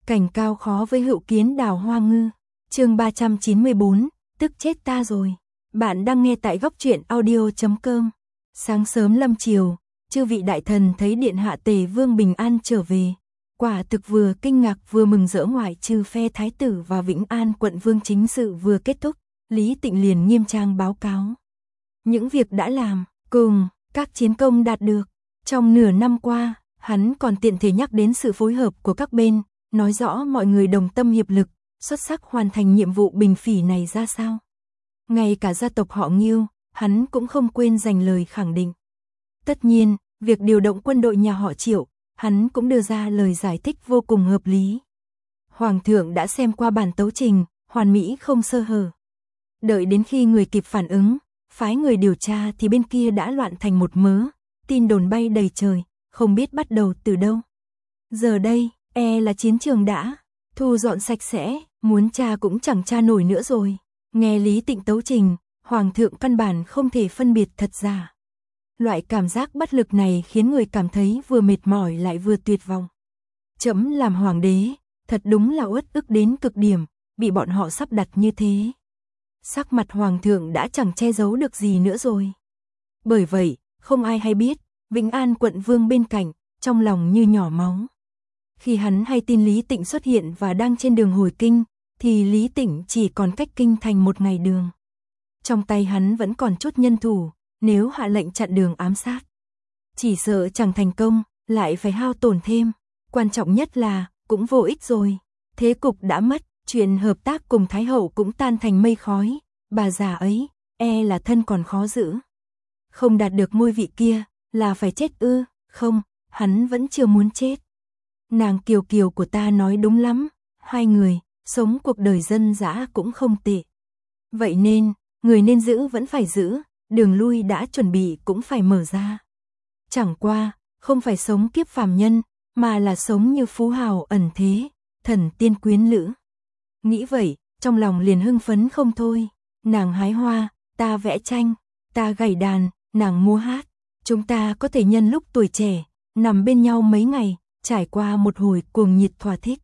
Cảnh cao khó với hữu kiến đào hoa ngư. Chương 394, tức chết ta rồi. Bạn đang nghe tại góc truyện audio.com. Sáng sớm lâm chiều, chư vị đại thần thấy điện hạ Tề Vương bình an trở về, quả thực vừa kinh ngạc vừa mừng rỡ. Ngoại trừ phe thái tử và Vĩnh An quận vương chính sự vừa kết thúc, Lý Tịnh liền nghiêm trang báo cáo những việc đã làm, cùng các chiến công đạt được trong nửa năm qua. Hắn còn tiện thể nhắc đến sự phối hợp của các bên, nói rõ mọi người đồng tâm hiệp lực, xuất sắc hoàn thành nhiệm vụ bình phỉ này ra sao. Ngay cả gia tộc họ Ngưu, hắn cũng không quên dành lời khẳng định. Tất nhiên, việc điều động quân đội nhà họ Triệu, hắn cũng đưa ra lời giải thích vô cùng hợp lý. Hoàng thượng đã xem qua bản tấu trình, hoàn mỹ không sơ hở. Đợi đến khi người kịp phản ứng, phái người điều tra thì bên kia đã loạn thành một mớ, tin đồn bay đầy trời, không biết bắt đầu từ đâu. Giờ đây, là chiến trường đã thu dọn sạch sẽ, muốn tra cũng chẳng tra nổi nữa rồi. Nghe Lý Tịnh tấu trình, Hoàng thượng căn bản không thể phân biệt thật giả. Loại cảm giác bất lực này khiến người cảm thấy vừa mệt mỏi lại vừa tuyệt vọng. Trẫm làm hoàng đế, thật đúng là uất ức đến cực điểm, bị bọn họ sắp đặt như thế. Sắc mặt Hoàng thượng đã chẳng che giấu được gì nữa rồi. Bởi vậy, không ai hay biết, Vĩnh An quận vương bên cạnh, trong lòng như nhỏ máu. Khi hắn hay tin Lý Tịnh xuất hiện và đang trên đường hồi kinh, thì Lý Tịnh chỉ còn cách kinh thành một ngày đường. Trong tay hắn vẫn còn chút nhân thủ, nếu hạ lệnh chặn đường ám sát, chỉ sợ chẳng thành công, lại phải hao tổn thêm. Quan trọng nhất là, cũng vô ích rồi. Thế cục đã mất, chuyện hợp tác cùng Thái hậu cũng tan thành mây khói. Bà già ấy, là thân còn khó giữ. Không đạt được ngôi vị kia, là phải chết ư? Không, hắn vẫn chưa muốn chết. Nàng Kiều Kiều của ta nói đúng lắm, hai người, sống cuộc đời dân dã cũng không tệ. Vậy nên, người nên giữ vẫn phải giữ, đường lui đã chuẩn bị cũng phải mở ra. Chẳng qua, không phải sống kiếp phàm nhân, mà là sống như phú hào ẩn thế, thần tiên quyến lữ. Nghĩ vậy, trong lòng liền hưng phấn không thôi. Nàng hái hoa, ta vẽ tranh, ta gảy đàn, nàng múa hát. Chúng ta có thể nhân lúc tuổi trẻ, nằm bên nhau mấy ngày, trải qua một hồi cuồng nhiệt thỏa thích.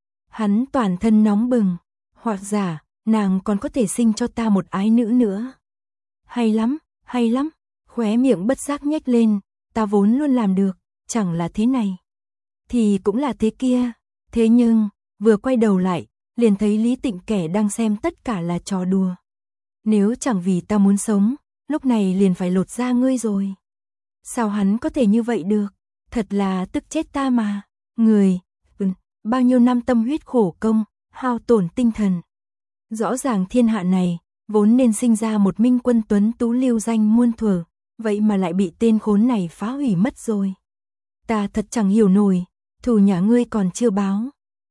Hắn toàn thân nóng bừng, hoặc giả, nàng còn có thể sinh cho ta một ái nữ nữa. Hay lắm, khóe miệng bất giác nhếch lên, ta vốn luôn làm được, chẳng là thế này, thì cũng là thế kia. Thế nhưng, vừa quay đầu lại, liền thấy Lý Tịnh kẻ đang xem tất cả là trò đùa. Nếu chẳng vì ta muốn sống, lúc này liền phải lột da ngươi rồi. Sao hắn có thể như vậy được? Thật là tức chết ta mà. Người, bao nhiêu năm tâm huyết khổ công, hao tổn tinh thần. Rõ ràng thiên hạ này, vốn nên sinh ra một minh quân tuấn tú lưu danh muôn thuở, vậy mà lại bị tên khốn này phá hủy mất rồi. Ta thật chẳng hiểu nổi, thù nhà ngươi còn chưa báo.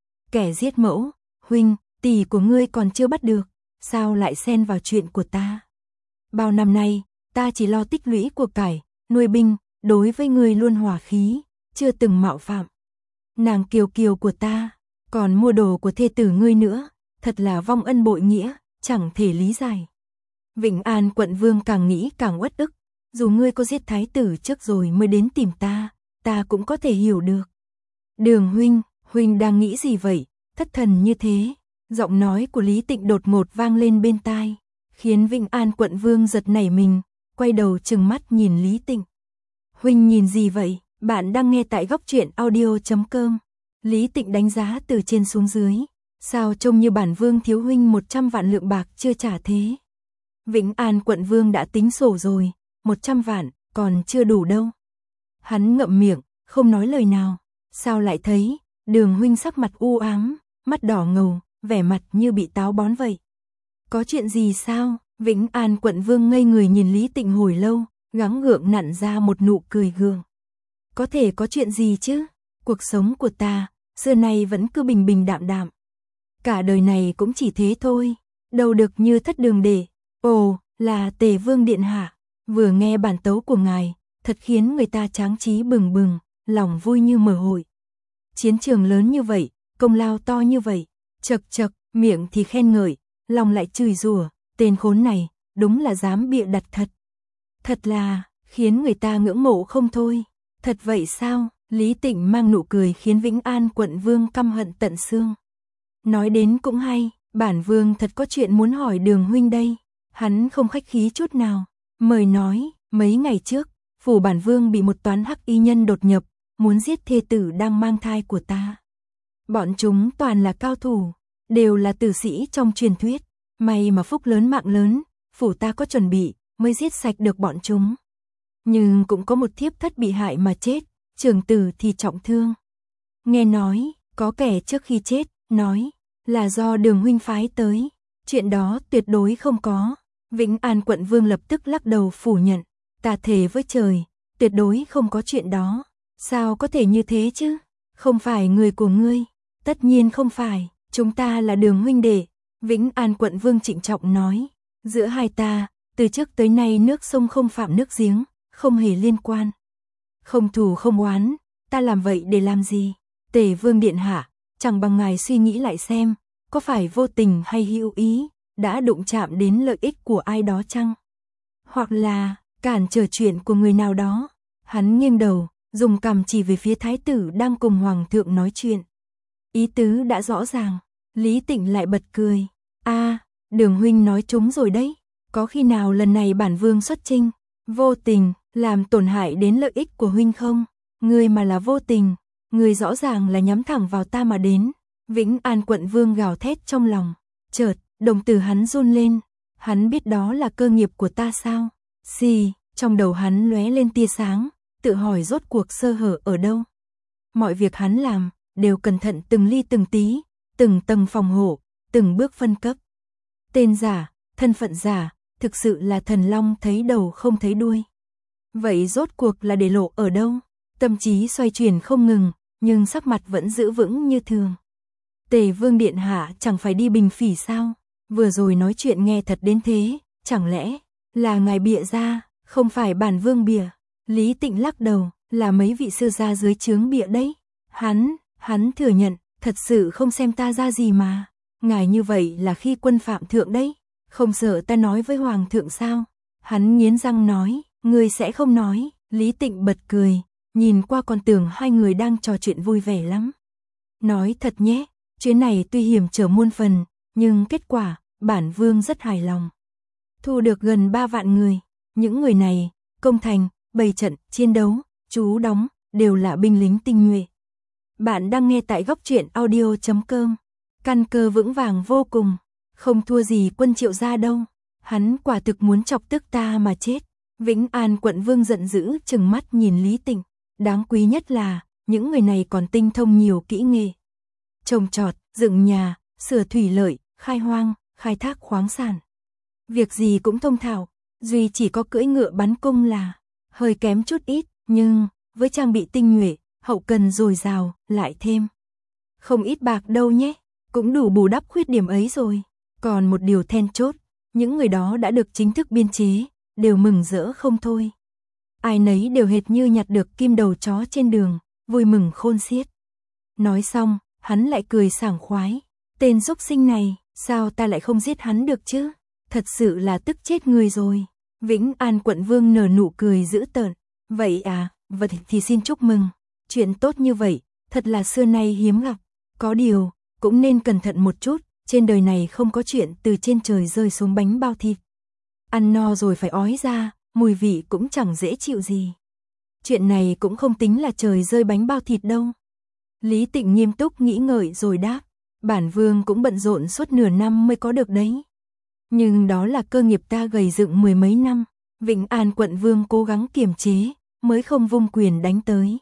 Kẻ giết mẫu, huynh, tỷ của ngươi còn chưa bắt được, sao lại xen vào chuyện của ta? Bao năm nay, ta chỉ lo tích lũy của cải, nuôi binh, đối với ngươi luôn hòa khí, chưa từng mạo phạm. Nàng Kiều Kiều của ta, còn mua đồ của thê tử ngươi nữa, thật là vong ân bội nghĩa, chẳng thể lý giải. Vĩnh An quận vương càng nghĩ càng uất ức, dù ngươi có giết thái tử trước rồi mới đến tìm ta cũng có thể hiểu được. Đường huynh đang nghĩ gì vậy, thất thần như thế? Giọng nói của Lý Tịnh đột ngột vang lên bên tai, khiến Vĩnh An quận vương giật nảy mình, quay đầu trừng mắt nhìn Lý Tịnh. Huynh nhìn gì vậy? Bạn đang nghe tại góc truyện audio.com. Lý Tịnh đánh giá từ trên xuống dưới. Sao trông như bản vương thiếu huynh 100 vạn lượng bạc chưa trả thế? Vĩnh An quận vương đã tính sổ rồi, 100 vạn, còn chưa đủ đâu. Hắn ngậm miệng, không nói lời nào. Sao lại thấy, Đường huynh sắc mặt u ám, mắt đỏ ngầu, vẻ mặt như bị táo bón vậy. Có chuyện gì sao? Vĩnh An quận vương ngây người nhìn Lý Tịnh hồi lâu, gắng gượng nặn ra một nụ cười gượng. Có thể có chuyện gì chứ? Cuộc sống của ta, xưa nay vẫn cứ bình bình đạm đạm. Cả đời này cũng chỉ thế thôi, đâu được như thất đường để. Ồ, là Tề Vương điện hạ, vừa nghe bản tấu của ngài, thật khiến người ta tráng trí bừng bừng, lòng vui như mở hội. Chiến trường lớn như vậy, công lao to như vậy, chật chật, miệng thì khen ngợi, lòng lại chửi rủa, tên khốn này, đúng là dám bịa đặt thật. Thật là, khiến người ta ngưỡng mộ không thôi. Thật vậy sao? Lý Tịnh mang nụ cười khiến Vĩnh An quận vương căm hận tận xương. Nói đến cũng hay, bản vương thật có chuyện muốn hỏi Đường huynh đây. Hắn không khách khí chút nào, mời nói, mấy ngày trước, phủ bản vương bị một toán hắc y nhân đột nhập, muốn giết thê tử đang mang thai của ta. Bọn chúng toàn là cao thủ, đều là tử sĩ trong truyền thuyết, may mà phúc lớn mạng lớn, phủ ta có chuẩn bị, mới giết sạch được bọn chúng. Nhưng cũng có một thiếp thất bị hại mà chết, trưởng tử thì trọng thương. Nghe nói, có kẻ trước khi chết, nói, là do Đường huynh phái tới, chuyện đó tuyệt đối không có. Vĩnh An quận vương lập tức lắc đầu phủ nhận, ta thề với trời, tuyệt đối không có chuyện đó. Sao có thể như thế chứ? Không phải người của ngươi. Tất nhiên không phải, chúng ta là Đường huynh đệ. Vĩnh An quận vương trịnh trọng nói, giữa hai ta, từ trước tới nay nước sông không phạm nước giếng, không hề liên quan. Không thù không oán, ta làm vậy để làm gì? Tề vương điện hạ, chẳng bằng ngài suy nghĩ lại xem, có phải vô tình hay hữu ý, đã đụng chạm đến lợi ích của ai đó chăng? Hoặc là, cản trở chuyện của người nào đó. Hắn nghiêng đầu, dùng cằm chỉ về phía thái tử đang cùng hoàng thượng nói chuyện. Ý tứ đã rõ ràng, Lý Tịnh lại bật cười. Đường huynh nói trúng rồi đấy, có khi nào lần này bản vương xuất chinh, vô tình, làm tổn hại đến lợi ích của huynh không? Ngươi mà là vô tình, ngươi rõ ràng là nhắm thẳng vào ta mà đến. Vĩnh An quận vương gào thét trong lòng, chợt, đồng tử hắn run lên, hắn biết đó là cơ nghiệp của ta sao? Xì, trong đầu hắn lóe lên tia sáng, tự hỏi rốt cuộc sơ hở ở đâu. Mọi việc hắn làm, đều cẩn thận từng ly từng tí, từng tầng phòng hộ, từng bước phân cấp. Tên giả, thân phận giả, thực sự là thần long thấy đầu không thấy đuôi. Vậy rốt cuộc là để lộ ở đâu? Tâm trí xoay chuyển không ngừng, nhưng sắc mặt vẫn giữ vững như thường. Tề vương điện hạ chẳng phải đi Bình Phỉ sao? Vừa rồi nói chuyện nghe thật đến thế, chẳng lẽ là ngài bịa ra, không phải bản vương bịa? Lý Tịnh lắc đầu, là mấy vị sư gia dưới trướng bịa đấy. Hắn thừa nhận, thật sự không xem ta ra gì mà. Ngài như vậy là khi quân phạm thượng đấy, không sợ ta nói với hoàng thượng sao? Hắn nghiến răng nói, ngươi sẽ không nói. Lý Tịnh bật cười, nhìn qua còn tưởng hai người đang trò chuyện vui vẻ lắm. Nói thật nhé, chuyến này tuy hiểm trở muôn phần, nhưng kết quả, bản vương rất hài lòng. Thu được gần 3 vạn người, những người này, công thành, bày trận, chiến đấu, trú đóng, đều là binh lính tinh nhuệ. Bạn đang nghe tại góc truyện audio.com, căn cơ vững vàng vô cùng, không thua gì quân Triệu gia đâu. Hắn quả thực muốn chọc tức ta mà chết. Vĩnh An quận vương giận dữ trừng mắt nhìn Lý Tịnh, đáng quý nhất là, những người này còn tinh thông nhiều kỹ nghệ. Trồng trọt, dựng nhà, sửa thủy lợi, khai hoang, khai thác khoáng sản. Việc gì cũng thông thạo, duy chỉ có cưỡi ngựa bắn cung là hơi kém chút ít, nhưng với trang bị tinh nhuệ, hậu cần dồi dào, lại thêm không ít bạc đâu nhé, cũng đủ bù đắp khuyết điểm ấy rồi. Còn một điều then chốt, những người đó đã được chính thức biên chế, đều mừng rỡ không thôi. Ai nấy đều hệt như nhặt được kim đầu chó trên đường, vui mừng khôn xiết. Nói xong, hắn lại cười sảng khoái. Tên xúc sinh này, sao ta lại không giết hắn được chứ? Thật sự là tức chết người rồi. Vĩnh An quận vương nở nụ cười dữ tợn. Vậy à, vậy thì xin chúc mừng. Chuyện tốt như vậy, thật là xưa nay hiếm gặp. Có điều, cũng nên cẩn thận một chút. Trên đời này không có chuyện từ trên trời rơi xuống bánh bao thịt. Ăn no rồi phải ói ra, mùi vị cũng chẳng dễ chịu gì. Chuyện này cũng không tính là trời rơi bánh bao thịt đâu. Lý Tịnh nghiêm túc nghĩ ngợi rồi đáp, bản vương cũng bận rộn suốt nửa năm mới có được đấy. Nhưng đó là cơ nghiệp ta gầy dựng 10 mấy năm, Vĩnh An quận vương cố gắng kiềm chế, mới không vung quyền đánh tới.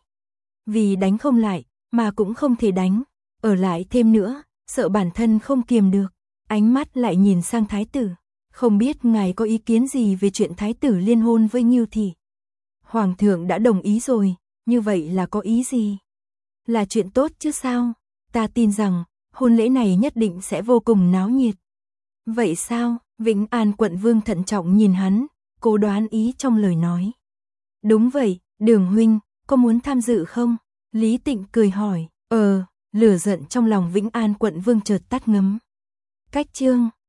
Vì đánh không lại, mà cũng không thể đánh, ở lại thêm nữa, sợ bản thân không kiềm được. Ánh mắt lại nhìn sang thái tử, không biết ngài có ý kiến gì về chuyện thái tử liên hôn với Ngưu Thị. Hoàng thượng đã đồng ý rồi, như vậy là có ý gì? Là chuyện tốt chứ sao? Ta tin rằng, hôn lễ này nhất định sẽ vô cùng náo nhiệt. Vậy sao? Vĩnh An quận vương thận trọng nhìn hắn, cố đoán ý trong lời nói. Đúng vậy, Đường huynh, có muốn tham dự không? Lý Tịnh cười hỏi, lửa giận trong lòng Vĩnh An quận vương chợt tắt ngấm. Cách chương